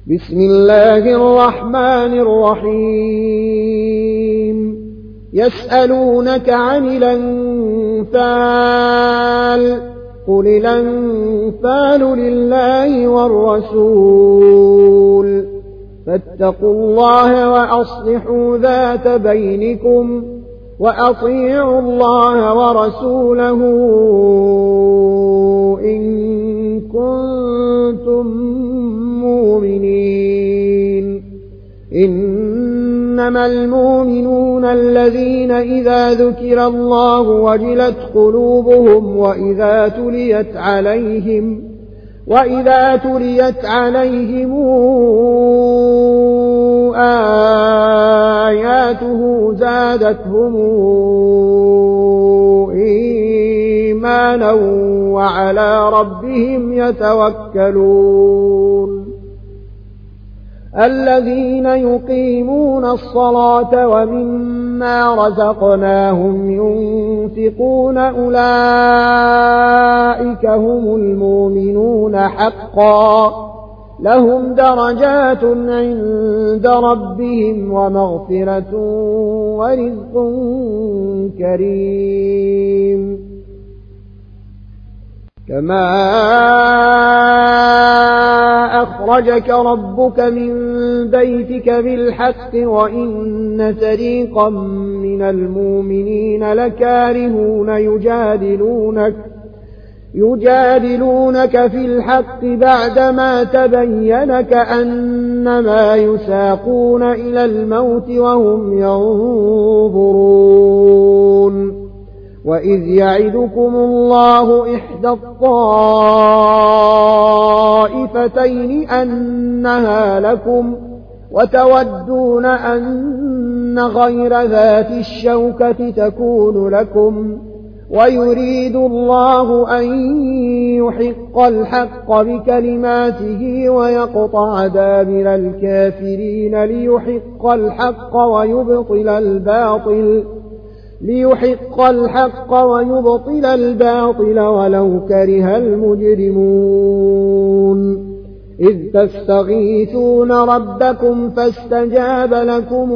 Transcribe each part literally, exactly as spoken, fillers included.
بسم الله الرحمن الرحيم يسألونك عن الأنفال قل الأنفال لله والرسول فاتقوا الله وأصلحوا ذات بينكم وأطيعوا الله ورسوله إن كنتم مؤمنين. إنما المؤمنون الذين إذا ذكر الله وجلت قلوبهم وإذا تليت عليهم وإذا تليت عليهم آياته زادتهم إيمانا وعلى ربهم يتوكلون. الذين يقيمون الصلاة ومما رزقناهم ينفقون أولئك هم المؤمنون حقا لهم درجات عند ربهم ومغفرة ورزق كريم. كما أخرجك ربك من بيتك بالحق وإن فريقا من المؤمنين لكارهون يجادلونك يجادلونك في الحق بعدما تبين كأنما يساقون إلى الموت وهم ينظرون. وإذ يعدكم الله إحدى الطائفتين أنها لكم وتودون أن غير ذات الشوكة تكون لكم ويريد الله أن يحق الحق بكلماته ويقطع دابر الكافرين ليحق الحق ويبطل الباطل ليحق الحق ويبطل الباطل ولو كره المجرمون. إذ تستغيثون ربكم فاستجاب لكم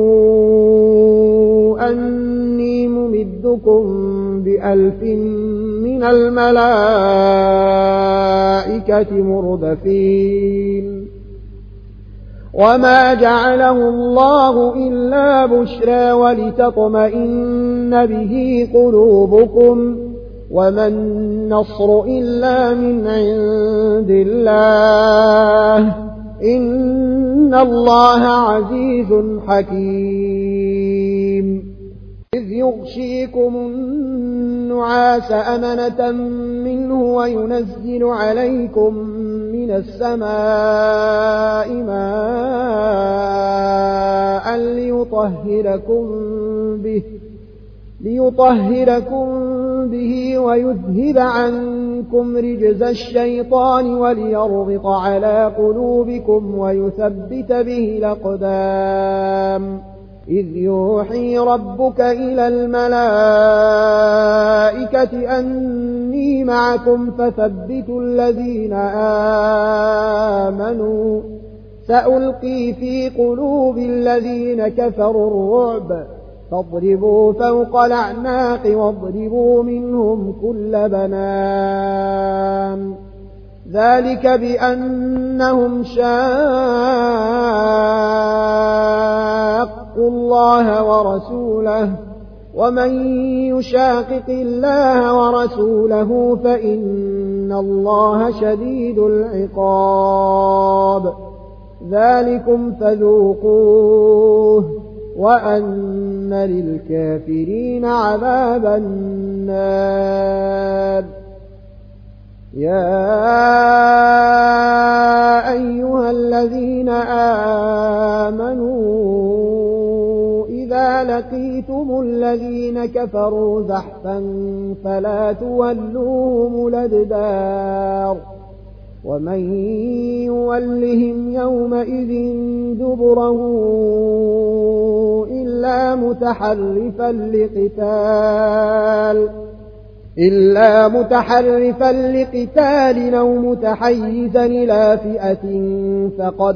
أني ممدكم بألف من الملائكة مردفين. وما جعله الله إلا بشرى ولتطمئن به قلوبكم وما النصر إلا من عند الله إن الله عزيز حكيم. إذ يغشيكم النعاس أمنة منه وينزل عليكم من السماء ماء ليطهركم به ليطهركم به ويذهب عنكم رجز الشيطان وليربط على قلوبكم ويثبت به الأقدام. إذ يوحي ربك إلى الملائكة أني معكم فثبتوا الذين آمنوا سألقي في قلوب الذين كفروا الرعب فاضربوا فوق الأعناق واضربوا منهم كل بنان. ذلك بأنهم شاقوا الله ورسوله ومن يشاقق الله ورسوله فإن الله شديد العقاب. ذلكم فذوقوه وأن للكافرين عذاب النار. يا أيها الذين آمنوا إذا لقيتم الذين كفروا زحفا فلا تولوهم الأدبار ومن يولهم يومئذ دبره إلا متحرفا لقتال إلا متحرفا لقتال أو متحيزا إلى فئة فقد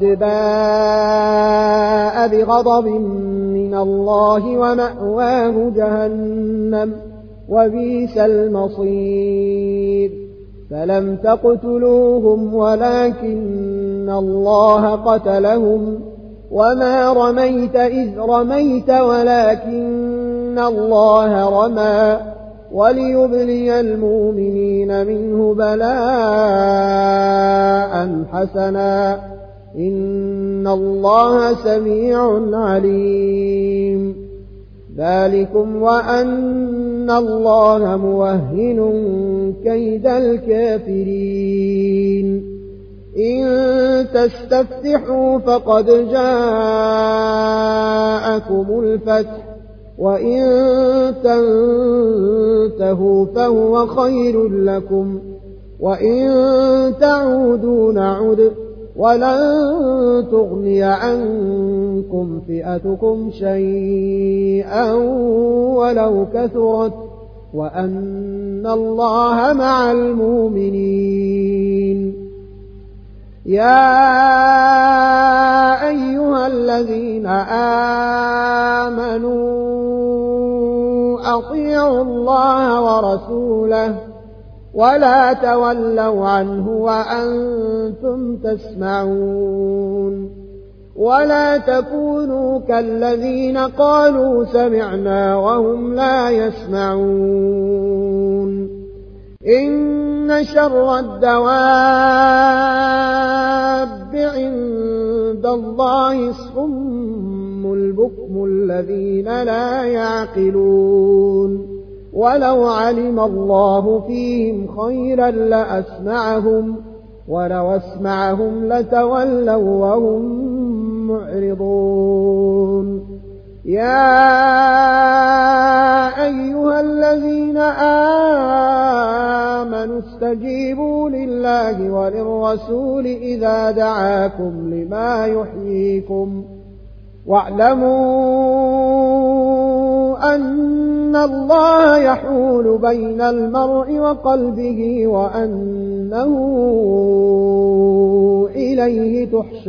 باء بغضب من الله ومأواه جهنم وبئس المصير فلم تقتلوهم ولكن الله قتلهم وما رميت إذ رميت ولكن الله رمى وليبلي المؤمنين منه بلاء حسنا إن الله سميع عليم ذلكم وأن الله موهن كيد الكافرين إن تستفتحوا فقد جاءكم الفتح وإن تنتهوا فهو خير لكم وإن تعودوا نعد ولن تغني عنكم فئتكم شيئا ولو كثرت وأن الله مع المؤمنين يا أيها الذين آمنوا أطيعوا الله ورسوله ولا تولوا عنه وأنتم تسمعون ولا تكونوا كالذين قالوا سمعنا وهم لا يسمعون إن شر الدواب عند الله الصم البكم الذين لا يعقلون ولو علم الله فيهم خيرا لأسمعهم ولو أسمعهم لتولوا وهم معرضون يا أيها الذين آمنوا استجيبوا لله وللرسول إذا دعاكم لما يحييكم واعلموا أن الله يحول بين المرء وقلبه وأنه إليه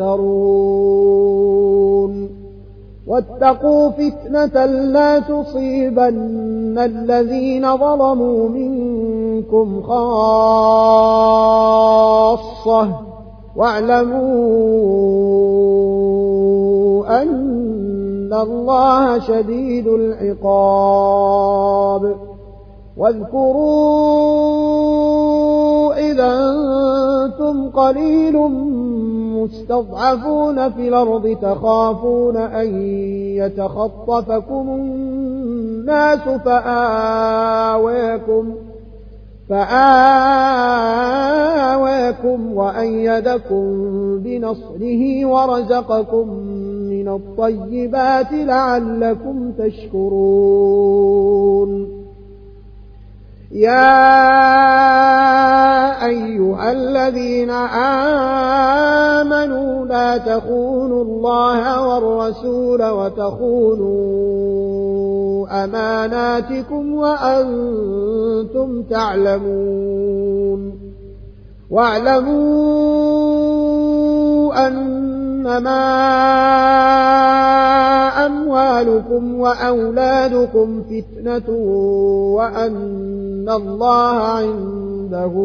تحشرون واتقوا فتنة لا تصيبن الذين ظلموا منكم خاصة واعلموا أن الله شديد العقاب واذكروا إذا أنتم قليل مستضعفون في الأرض تخافون أن يتخطفكم الناس فآواكم فآواكم وأيدكم بنصره ورزقكم من الطيبات لعلكم تشكرون يا أيها الذين آمنوا لا تخونوا الله والرسول وتخونوا أماناتكم وأنتم تعلمون واعلموا أنما أموالكم وأولادكم فتنة وأن الله عنده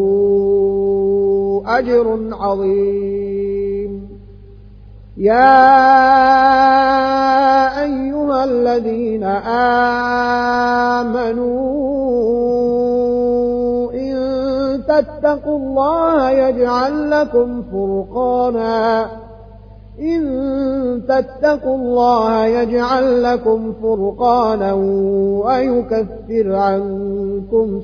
أجر عظيم يا أيها الذين آمنوا إن تتقوا الله يجعل لكم فرقانا إن تتقوا الله يجعل لكم فرقانا ويكفر عنكم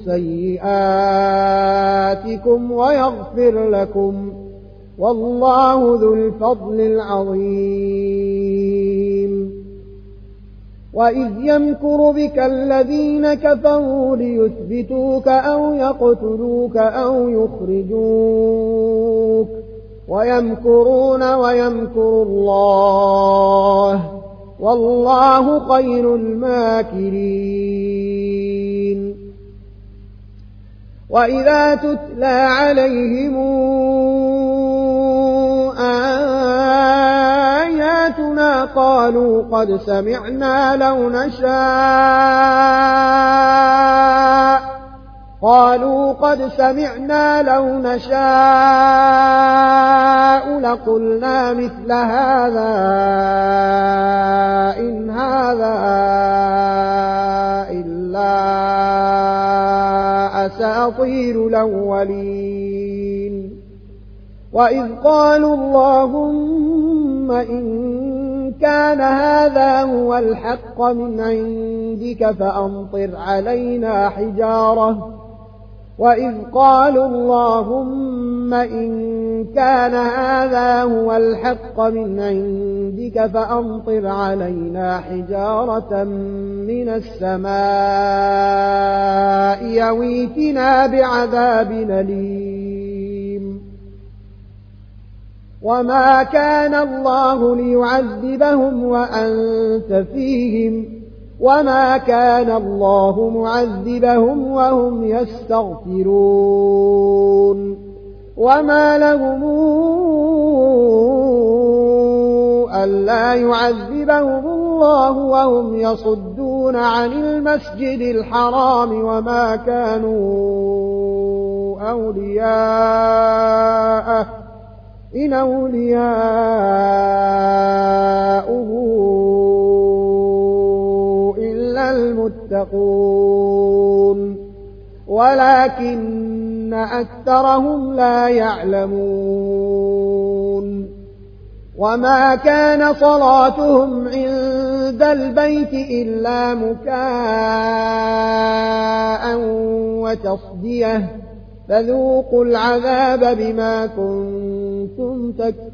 سيئاتكم ويغفر لكم والله ذو الفضل العظيم وإذ يمكر بك الذين كفروا ليثبتوك أو يقتلوك أو يخرجوك ويمكرون ويمكر الله والله خير الماكرين وإذا تتلى عليهم آياتنا قالوا قد سمعنا لو نشاء قالوا قد سمعنا لو نشاء لقلنا مثل هذا إن هذا إلا أساطير الأولين وإذ قالوا اللهم إن كان هذا هو الحق من عندك فأمطر علينا حجارة وإذ قالوا اللهم إن كان هذا هو الحق من عندك فأمطر علينا حجارة من السماء يويتنا بعذاب أليم وما كان الله ليعذبهم وأنت فيهم وما كان الله معذبهم وهم يستغفرون وما لهم ألا يعذبهم الله وهم يصدون عن المسجد الحرام وما كانوا أولياءه إن أولياؤه المتقون ولكن أكثرهم لا يعلمون وما كان صلاتهم عند البيت إلا مكاء وتصدية فذوقوا العذاب بما كنتم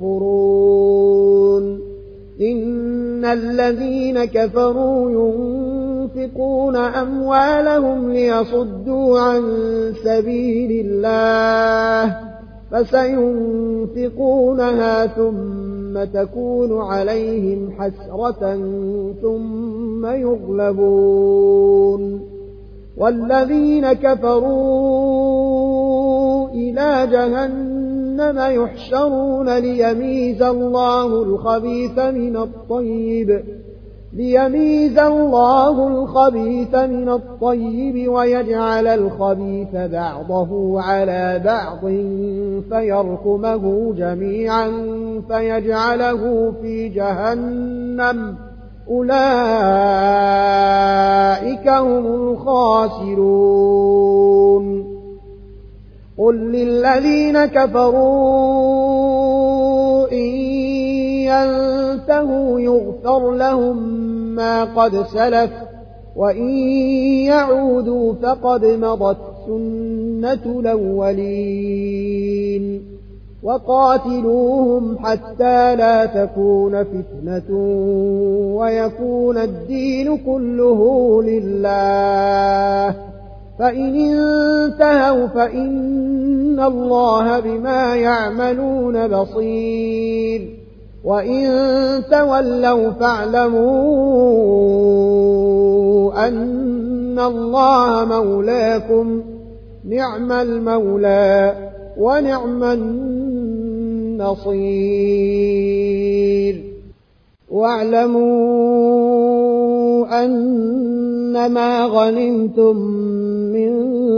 تكفرون إن الذين كفروا ينفقون أموالهم ليصدوا عن سبيل الله فسينفقونها ثم تكون عليهم حسرة ثم يغلبون والذين كفروا إلى جهنم يحشرون ليميز الله الخبيث من الطيب ليميز الله الخبيث من الطيب ويجعل الخبيث بعضه على بعض فيركمه جميعا فيجعله في جهنم أولئك هم الخاسرون قل للذين كفروا إن ينتهوا يغفر لهم ما قد سلف وإن يعودوا فقد مضت سنة الأولين وقاتلوهم حتى لا تكون فتنة ويكون الدين كله لله فإن انتهوا فإن الله بما يعملون بصير وإن تولوا فاعلموا أن الله مولاكم نعم المولى ونعم النصير واعلموا أنما غنمتم من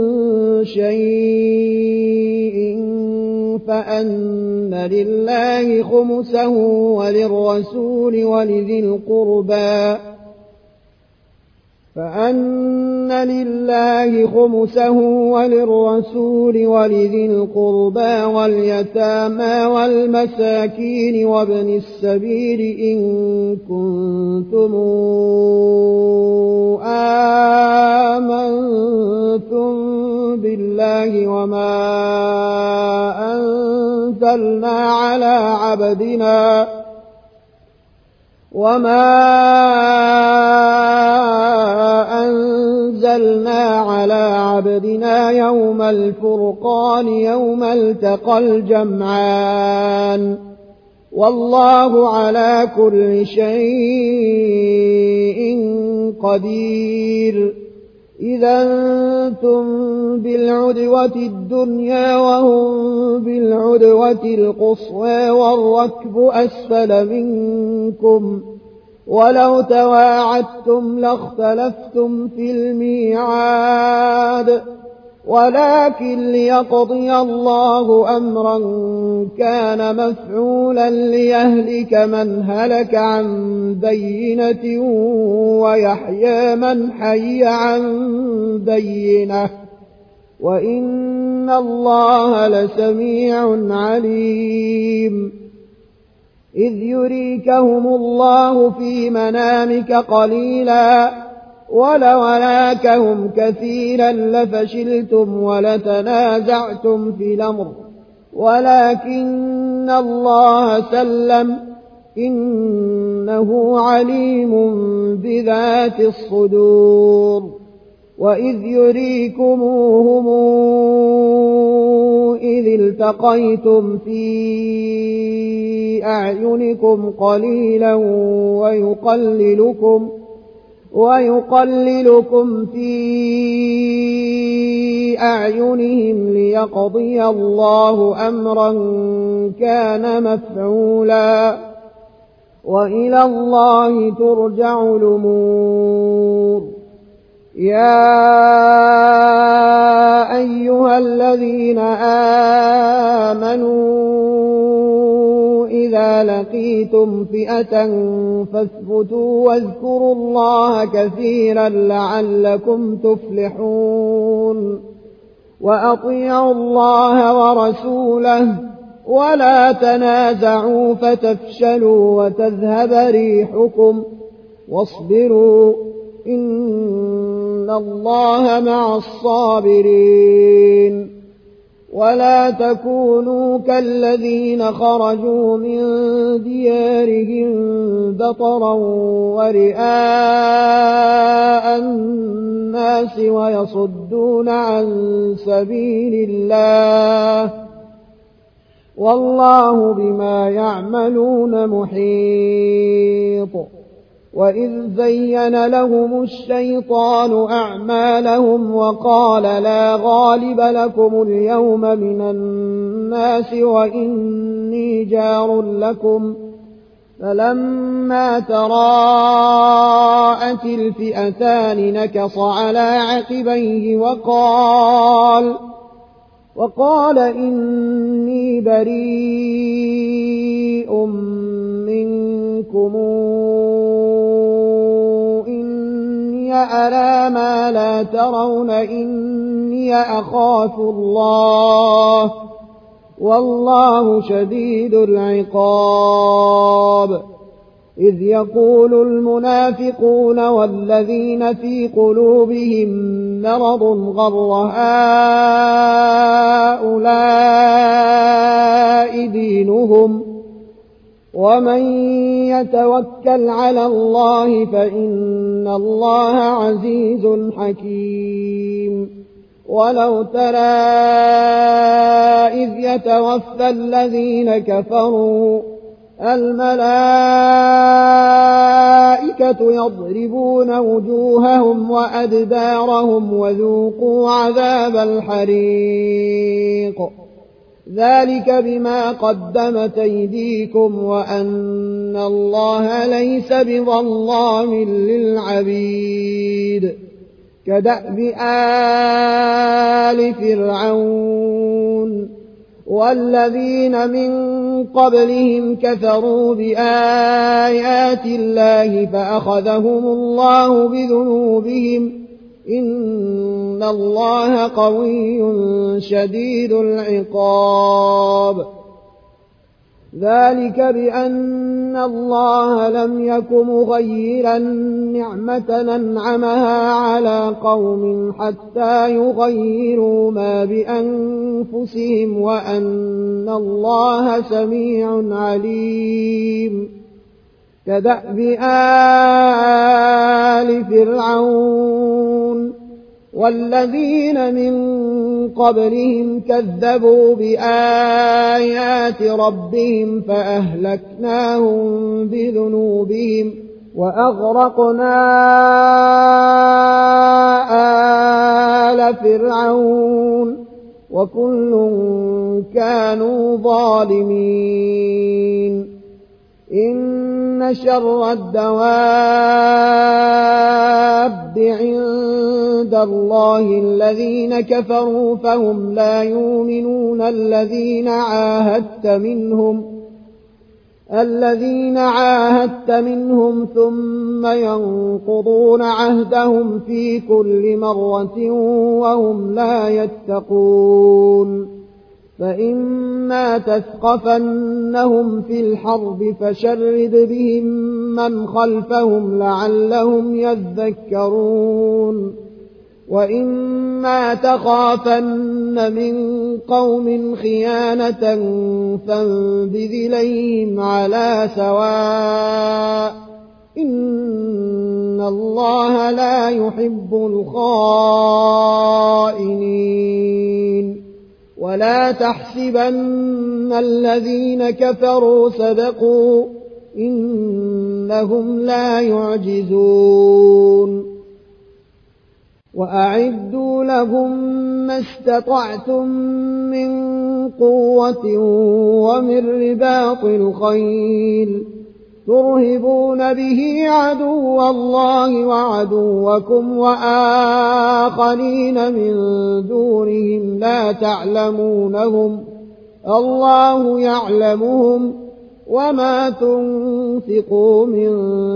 شيء فأن لله خمسه وللرسول ولذي القربى فأن لله خمسه وللرسول ولذي القربى واليتامى والمساكين وابن السبيل إن كنتم آمنتم بالله وما أنزلنا على عبدنا وما أنزلنا على عبدنا يوم الفرقان يوم التقى الجمعان والله على كل شيء قدير إذا أنتم بالعدوة الدنيا وهم بالعدوة القصوى والركب أسفل منكم ولو تواعدتم لاختلفتم في الميعاد ولكن ليقضي الله أمرا كان مفعولا ليهلك من هلك عن بينة ويحيى من حي عن بينة وإن الله لسميع عليم إذ يريكهم الله في منامك قليلا ولو أراكهم كثيرا لفشلتم ولتنازعتم في الأمر ولكن الله سلم إنه عليم بذات الصدور وإذ يريكموهم إذ التقيتم في أعينكم قليلا ويقللكم ويقللكم في أعينهم ليقضي الله أمرا كان مفعولا وإلى الله ترجع الأمور يا أيها الذين آمنوا إذا لقيتم فئة فاثبتوا واذكروا الله كثيرا لعلكم تفلحون وأطيعوا الله ورسوله ولا تنازعوا فتفشلوا وتذهب ريحكم واصبروا إن الله مع الصابرين ولا تكونوا كالذين خرجوا من ديارهم بطرا ورئاء الناس ويصدون عن سبيل الله والله بما يعملون محيط وإذ زين لهم الشيطان أعمالهم وقال لا غالب لكم اليوم من الناس وإني جار لكم فلما تراءت الفئتان نكص على عقبيه وقال وقال إني بريء منكم إني أرى ما لا ترون إني أخاف الله والله شديد العقاب إذ يقول المنافقون والذين في قلوبهم مرض غر هؤلاء دينهم ومن يتوكل على الله فإن الله عزيز حكيم ولو ترى إذ يتوفى الذين كفروا الملائكة يضربون وجوههم وأدبارهم وذوقوا عذاب الحريق ذلك بما قدمت أيديكم وأن الله ليس بظلام للعبيد كدأب آل فرعون والذين من قبلهم كفروا بآيات الله فأخذهم الله بذنوبهم إن الله قوي شديد العقاب ذلك بأن الله لم يك مغيرا نعمة أنعمها على قوم حتى يغيروا ما بأنفسهم وأن الله سميع عليم كدأب آل فرعون والذين من قبلهم كذبوا بآيات ربهم فأهلكناهم بذنوبهم وأغرقنا آل فرعون وكل كانوا ظالمين إن شر الدواب عند الله الذين كفروا فهم لا يؤمنون الذين عاهدت منهم الذين عاهدت منهم ثم ينقضون عهدهم في كل مرة وهم لا يتقون فإما تثقفنهم في الحرب فشرد بهم من خلفهم لعلهم يذكرون وإما تخافن من قوم خيانة فانبذ إليهم على سواء إن الله لا يحب الخائنين ولا تحسبن الذين كفروا سبقوا إنهم لا يعجزون وأعدوا لهم ما استطعتم من قوة ومن رباط الخيل ترهبون به عدو الله وعدوكم وآخرين من دونهم لا تعلمونهم الله يعلمهم وما تنفقوا من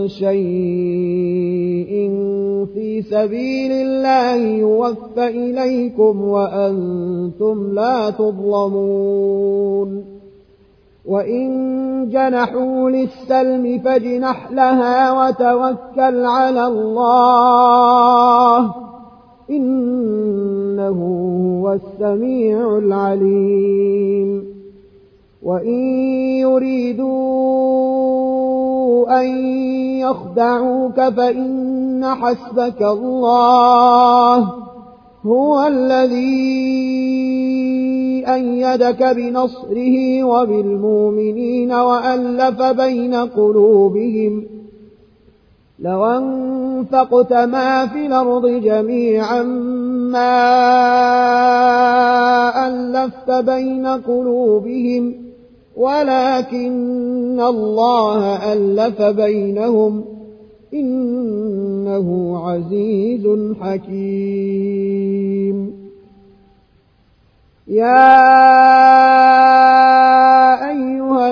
شيء في سبيل الله يوفى إليكم وأنتم لا تظلمون وإن جنحوا للسلم فاجنح لها وتوكل على الله إنه هو السميع العليم وإن يريدوا أن يخدعوك فإن حسبك الله هو الذي أيدك بنصره وبالمؤمنين وألف بين قلوبهم لو أنفقت ما في الأرض جميعا ما ألفت بين قلوبهم ولكن الله ألف بينهم إنه عزيز حكيم يا أيها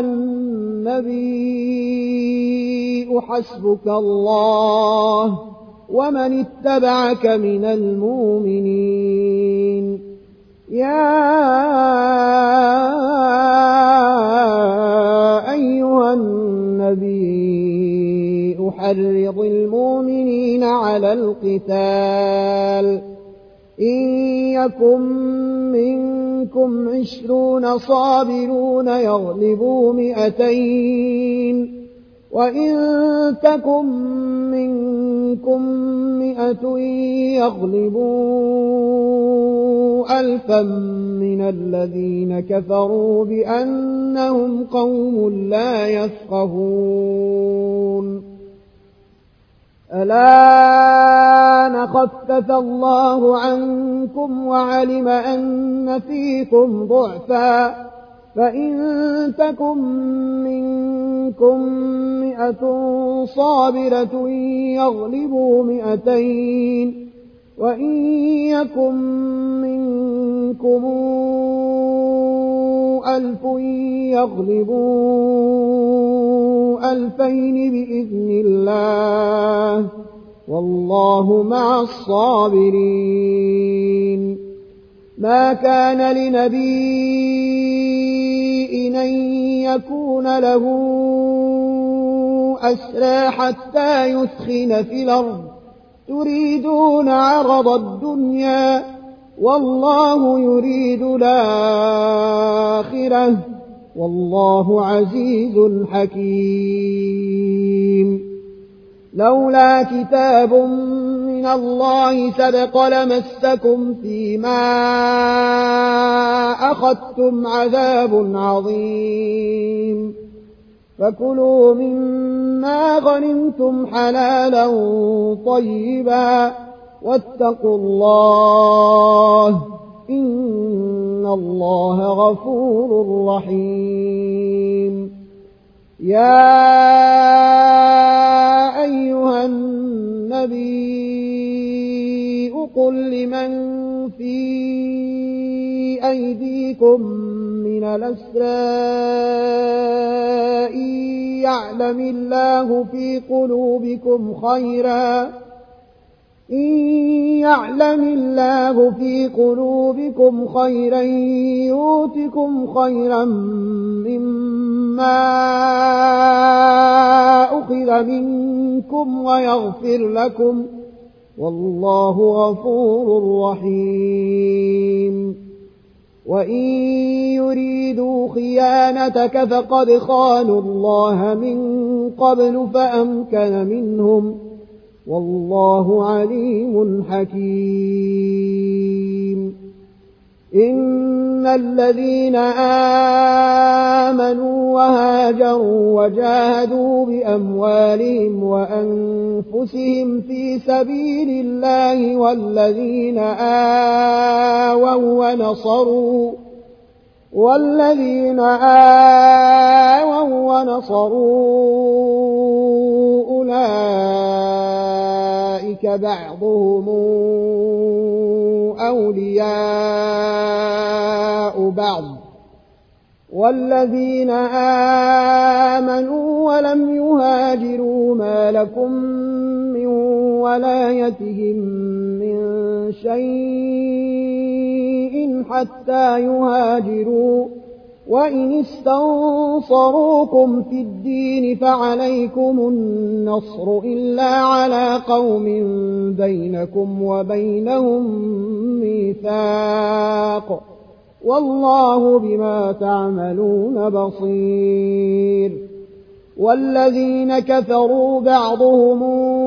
النبي حسبك الله ومن اتبعك من المؤمنين يا أيها النبي حرض المؤمنين على القتال إن يكن منكم عشرون صابرون يغلبوا مئتين وإن تكن منكم مئة يغلبوا ألفا من الذين كفروا بأنهم قوم لا يفقهون الآن خفف الله عنكم وعلم أن فيكم ضعفا فإن تكن منكم مئة صابرة يغلبوا مئتين وإن يكن منكم ألف يغلبوا ألفين بإذن الله والله مع الصابرين ما كان لنبي أن يكون له أسرى حتى يثخن في الأرض تريدون عرض الدنيا والله يريد الآخرة والله عزيز حكيم لولا كتاب من الله سبق لمسكم فيما أخذتم عذاب عظيم فكلوا مما غنمتم حلالا طيبا واتقوا الله إن الله غفور رحيم. يا أيها النبي قل لمن في أيديكم من الأسرى إن يعلم الله في قلوبكم خيرا إن يعلم الله في قلوبكم خيرا يؤتكم خيرا مما أخذ منكم ويغفر لكم والله غفور رحيم. وإن يريدوا خيانتك فقد خانوا الله من قبل فأمكن منهم والله عليم حكيم. إن الذين آمنوا وهاجروا وجاهدوا بأموالهم وأنفسهم في سبيل الله والذين آووا ونصروا والذين آووا ونصروا أولئك بعضهم أولياء بعض والذين آمنوا ولم يهاجروا ما لكم من ولايتهم من شيء حتى يهاجروا وإن استنصروكم في الدين فعليكم النصر إلا على قوم بينكم وبينهم ميثاق والله بما تعملون بصير. والذين كفروا بعضهم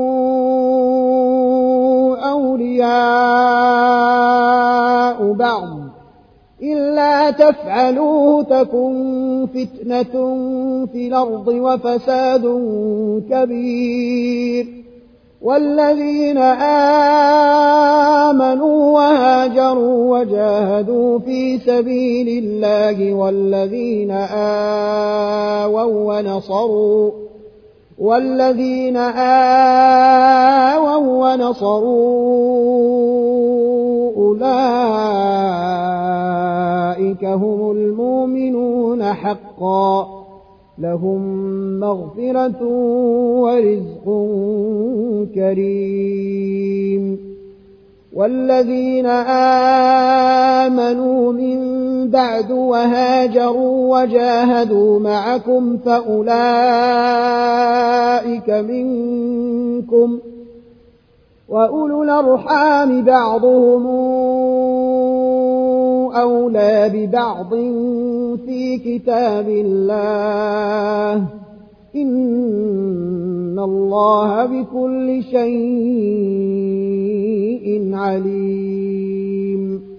أولياء بعض إلا تفعلوه تكن فتنة في الأرض وفساد كبير. والذين آمنوا وهاجروا وجاهدوا في سبيل الله والذين آووا ونصروا والذين آووا ونصروا أولئك هم المؤمنون حقا لهم مغفرة ورزق كريم. والذين آمنوا من بعد وهاجروا وجاهدوا معكم فأولئك منكم وأولو الأرحام بعضهم أولى ببعض في كتاب الله إن الله بكل شيء عليم.